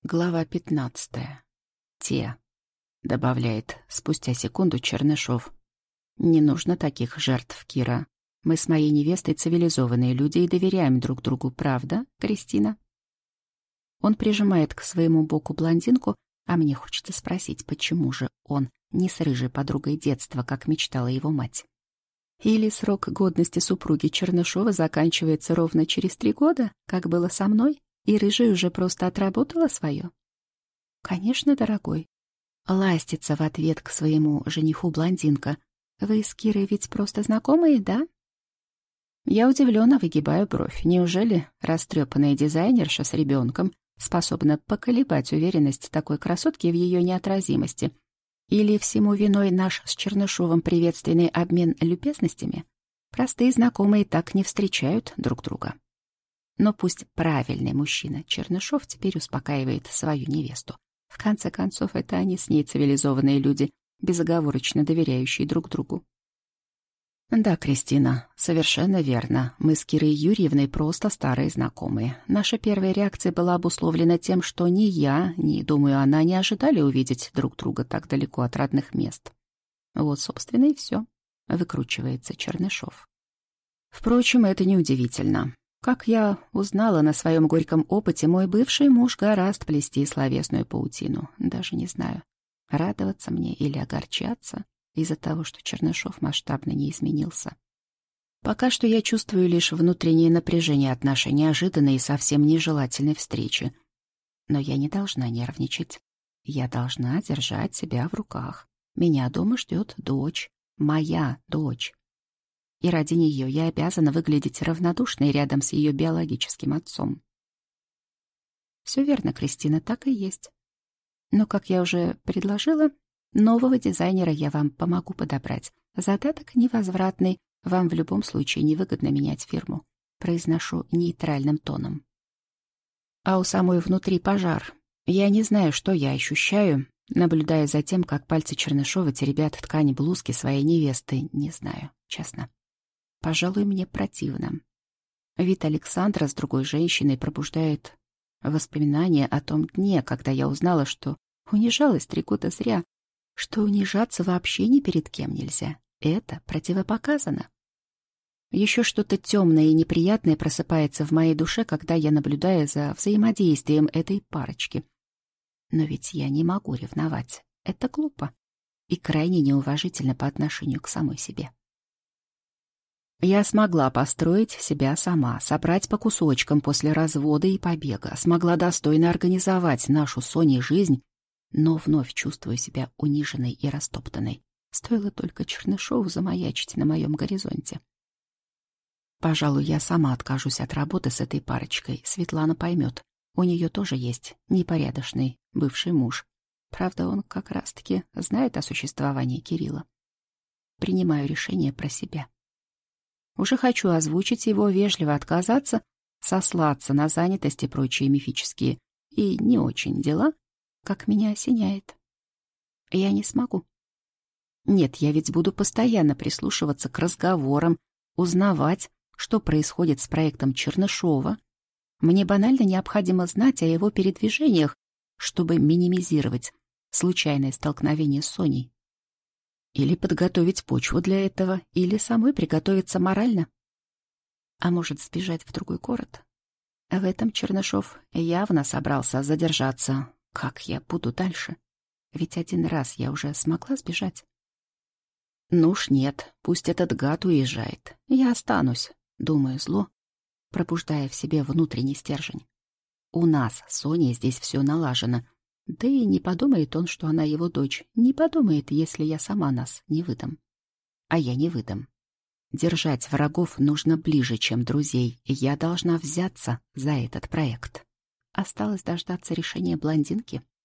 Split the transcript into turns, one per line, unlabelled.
Глава 15. Те, добавляет спустя секунду Чернышов. Не нужно таких жертв, Кира. Мы с моей невестой цивилизованные люди и доверяем друг другу, правда, Кристина? Он прижимает к своему боку блондинку, а мне хочется спросить, почему же он не с рыжей подругой детства, как мечтала его мать? Или срок годности супруги Чернышова заканчивается ровно через 3 года, как было со мной? И рыжая уже просто отработала свое? Конечно, дорогой. Ластится в ответ к своему жениху блондинка. Вы с Кирой ведь просто знакомые, да? Я удивленно выгибаю бровь. Неужели растрепанная дизайнерша с ребенком способна поколебать уверенность такой красотки в ее неотразимости? Или всему виной наш с Чернышовым приветственный обмен любезностями? Простые знакомые так не встречают друг друга. Но пусть правильный мужчина Чернышов теперь успокаивает свою невесту. В конце концов, это они с ней цивилизованные люди, безоговорочно доверяющие друг другу. Да, Кристина, совершенно верно. Мы с Кирой Юрьевной просто старые знакомые. Наша первая реакция была обусловлена тем, что ни я, ни, думаю, она не ожидали увидеть друг друга так далеко от родных мест. Вот, собственно, и все. Выкручивается Чернышов. Впрочем, это неудивительно. Как я узнала на своем горьком опыте, мой бывший муж гораст плести словесную паутину. Даже не знаю, радоваться мне или огорчаться из-за того, что Чернышов масштабно не изменился. Пока что я чувствую лишь внутреннее напряжение от нашей неожиданной и совсем нежелательной встречи. Но я не должна нервничать. Я должна держать себя в руках. Меня дома ждет дочь, моя дочь. И ради нее я обязана выглядеть равнодушной рядом с ее биологическим отцом. Все верно, Кристина, так и есть. Но, как я уже предложила, нового дизайнера я вам помогу подобрать. Задаток невозвратный, вам в любом случае невыгодно менять фирму. Произношу нейтральным тоном. А у самой внутри пожар. Я не знаю, что я ощущаю, наблюдая за тем, как пальцы Чернышова теребят ткани блузки своей невесты. Не знаю, честно. Пожалуй, мне противно. Вид Александра с другой женщиной пробуждает воспоминания о том дне, когда я узнала, что унижалась 3 года зря, что унижаться вообще ни перед кем нельзя. Это противопоказано. Еще что-то темное и неприятное просыпается в моей душе, когда я наблюдаю за взаимодействием этой парочки. Но ведь я не могу ревновать. Это глупо и крайне неуважительно по отношению к самой себе. Я смогла построить себя сама, собрать по кусочкам после развода и побега, смогла достойно организовать нашу с Соней жизнь, но вновь чувствую себя униженной и растоптанной. Стоило только Чернышову замаячить на моем горизонте. Пожалуй, я сама откажусь от работы с этой парочкой. Светлана поймет. У нее тоже есть непорядочный бывший муж. Правда, он как раз-таки знает о существовании Кирилла. Принимаю решение про себя. Уже хочу озвучить его, вежливо отказаться, сослаться на занятость и прочие мифические и не очень дела, как меня осеняет. Я не смогу. Нет, я ведь буду постоянно прислушиваться к разговорам, узнавать, что происходит с проектом Чернышова. Мне банально необходимо знать о его передвижениях, чтобы минимизировать случайное столкновение с Соней. Или подготовить почву для этого, или самой приготовиться морально. А может, сбежать в другой город? В этом Чернышов явно собрался задержаться. Как я буду дальше? Ведь 1 раз я уже смогла сбежать. Ну уж нет, пусть этот гад уезжает. Я останусь, думаю зло, пробуждая в себе внутренний стержень. У нас с Соней здесь все налажено. Да и не подумает он, что она его дочь. Не подумает, если я сама нас не выдам. А я не выдам. Держать врагов нужно ближе, чем друзей. Я должна взяться за этот проект. Осталось дождаться решения блондинки.